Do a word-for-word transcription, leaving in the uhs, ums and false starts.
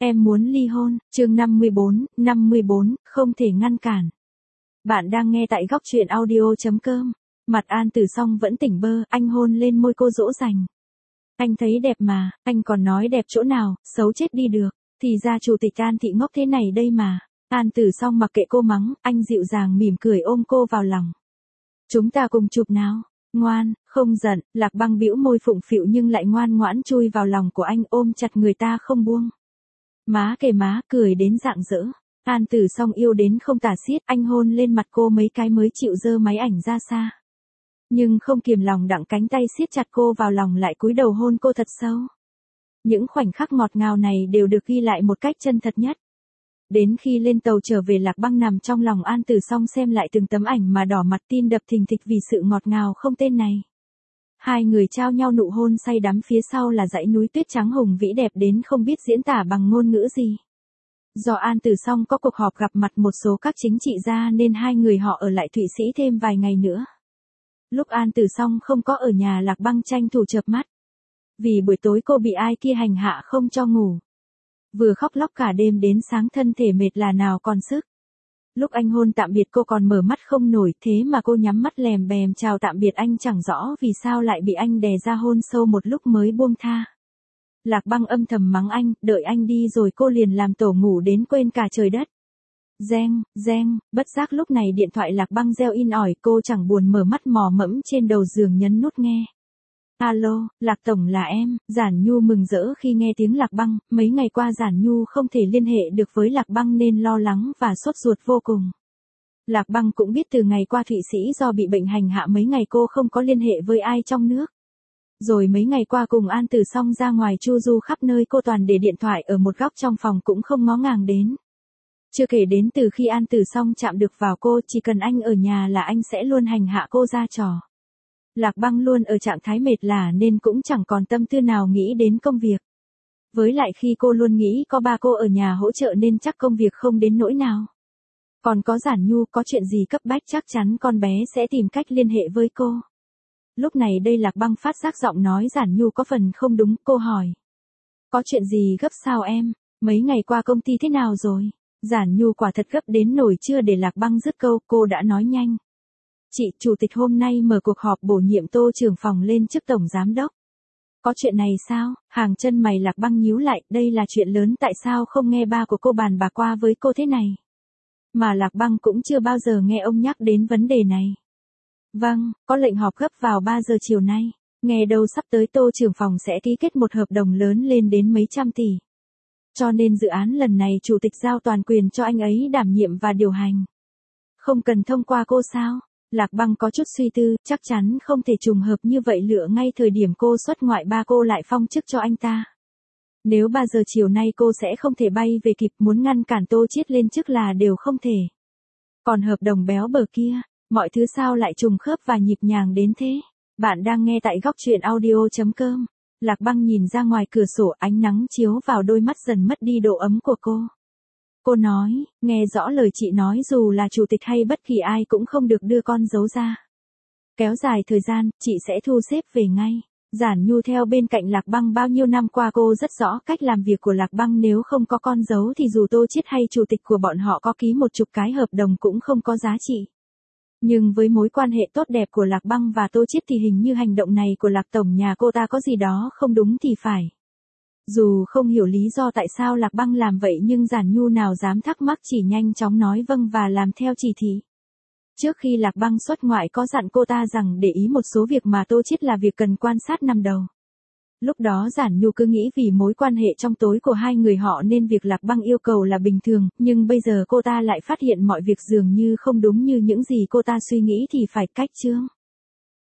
Em muốn ly hôn, chương năm mươi bốn, năm mươi bốn, không thể ngăn cản. Bạn đang nghe tại góc truyện audio chấm com. Mặt An Tử Song vẫn tỉnh bơ, anh hôn lên môi cô dỗ dành. Anh thấy đẹp mà, anh còn nói đẹp chỗ nào, xấu chết đi được. Thì ra chủ tịch An thị ngốc thế này đây mà. An Tử Song mặc kệ cô mắng, anh dịu dàng mỉm cười ôm cô vào lòng. Chúng ta cùng chụp nào. Ngoan, không giận. Lạc Băng bĩu môi phụng phịu nhưng lại ngoan ngoãn chui vào lòng của anh ôm chặt người ta không buông. Má kề má, cười đến rạng rỡ. An Tử Song yêu đến không tả xiết, anh hôn lên mặt cô mấy cái mới chịu giơ máy ảnh ra xa. Nhưng không kiềm lòng đặng cánh tay siết chặt cô vào lòng lại cúi đầu hôn cô thật sâu. Những khoảnh khắc ngọt ngào này đều được ghi lại một cách chân thật nhất. Đến khi lên tàu trở về, Lạc Băng nằm trong lòng An Tử Song xem lại từng tấm ảnh mà đỏ mặt tim đập thình thịch vì sự ngọt ngào không tên này. Hai người trao nhau nụ hôn say đắm, phía sau là dãy núi tuyết trắng hùng vĩ đẹp đến không biết diễn tả bằng ngôn ngữ gì. Do An Tử Song có cuộc họp gặp mặt một số các chính trị gia nên hai người họ ở lại Thụy Sĩ thêm vài ngày nữa. Lúc An Tử Song không có ở nhà, Lạc Băng tranh thủ chợp mắt. Vì buổi tối cô bị ai kia hành hạ không cho ngủ. Vừa khóc lóc cả đêm đến sáng, thân thể mệt là nào còn sức. Lúc anh hôn tạm biệt cô còn mở mắt không nổi, thế mà cô nhắm mắt lèm bèm chào tạm biệt anh, chẳng rõ vì sao lại bị anh đè ra hôn sâu một lúc mới buông tha. Lạc Băng âm thầm mắng anh, đợi anh đi rồi cô liền làm tổ ngủ đến quên cả trời đất. Reng, reng, bất giác lúc này điện thoại Lạc Băng reo in ỏi, cô chẳng buồn mở mắt mò mẫm trên đầu giường nhấn nút nghe. Alo, Lạc Tổng là em. Giản Nhu mừng rỡ khi nghe tiếng Lạc Băng, mấy ngày qua Giản Nhu không thể liên hệ được với Lạc Băng nên lo lắng và sốt ruột vô cùng. Lạc Băng cũng biết từ ngày qua Thụy Sĩ do bị bệnh hành hạ mấy ngày cô không có liên hệ với ai trong nước. Rồi mấy ngày qua cùng An Tử Song ra ngoài chu du khắp nơi, cô toàn để điện thoại ở một góc trong phòng cũng không ngó ngàng đến. Chưa kể đến từ khi An Tử Song chạm được vào cô, chỉ cần anh ở nhà là anh sẽ luôn hành hạ cô ra trò. Lạc Băng luôn ở trạng thái mệt lả nên cũng chẳng còn tâm tư nào nghĩ đến công việc. Với lại khi cô luôn nghĩ có ba cô ở nhà hỗ trợ nên chắc công việc không đến nỗi nào. Còn có Giản Nhu, có chuyện gì cấp bách chắc chắn con bé sẽ tìm cách liên hệ với cô. Lúc này đây Lạc Băng phát giác giọng nói Giản Nhu có phần không đúng, cô hỏi. Có chuyện gì gấp sao em? Mấy ngày qua công ty thế nào rồi? Giản Nhu quả thật gấp đến nổi, chưa để Lạc Băng dứt câu, cô đã nói nhanh. Chị, chủ tịch hôm nay mở cuộc họp bổ nhiệm Tô trưởng phòng lên chức tổng giám đốc. Có chuyện này sao? Hàng chân mày Lạc Băng nhíu lại, đây là chuyện lớn, tại sao không nghe ba của cô bàn bạc qua với cô thế này? Mà Lạc Băng cũng chưa bao giờ nghe ông nhắc đến vấn đề này. Vâng, có lệnh họp gấp vào ba giờ chiều nay. Nghe đâu sắp tới Tô trưởng phòng sẽ ký kết một hợp đồng lớn lên đến mấy trăm tỷ. Cho nên dự án lần này chủ tịch giao toàn quyền cho anh ấy đảm nhiệm và điều hành. Không cần thông qua cô sao? Lạc Băng có chút suy tư, chắc chắn không thể trùng hợp như vậy, lựa ngay thời điểm cô xuất ngoại ba cô lại phong chức cho anh ta. Nếu ba giờ chiều nay cô sẽ không thể bay về kịp, muốn ngăn cản Tô Chiết lên chức là đều không thể. Còn hợp đồng béo bở kia, mọi thứ sao lại trùng khớp và nhịp nhàng đến thế? Bạn đang nghe tại góc truyện audio chấm com. Lạc Băng nhìn ra ngoài cửa sổ, ánh nắng chiếu vào đôi mắt dần mất đi độ ấm của cô. Cô nói, nghe rõ lời chị nói, dù là chủ tịch hay bất kỳ ai cũng không được đưa con dấu ra. Kéo dài thời gian, chị sẽ thu xếp về ngay. Giản Nhu theo bên cạnh Lạc Băng bao nhiêu năm qua, cô rất rõ cách làm việc của Lạc Băng, nếu không có con dấu thì dù Tô Chiết hay chủ tịch của bọn họ có ký một chục cái hợp đồng cũng không có giá trị. Nhưng với mối quan hệ tốt đẹp của Lạc Băng và Tô Chiết thì hình như hành động này của Lạc Tổng nhà cô ta có gì đó không đúng thì phải. Dù không hiểu lý do tại sao Lạc Băng làm vậy nhưng Giản Nhu nào dám thắc mắc, chỉ nhanh chóng nói vâng và làm theo chỉ thị. Trước khi Lạc Băng xuất ngoại có dặn cô ta rằng để ý một số việc mà Tô Chiết là việc cần quan sát năm đầu. Lúc đó Giản Nhu cứ nghĩ vì mối quan hệ trong tối của hai người họ nên việc Lạc Băng yêu cầu là bình thường, nhưng bây giờ cô ta lại phát hiện mọi việc dường như không đúng như những gì cô ta suy nghĩ thì phải cách chướng.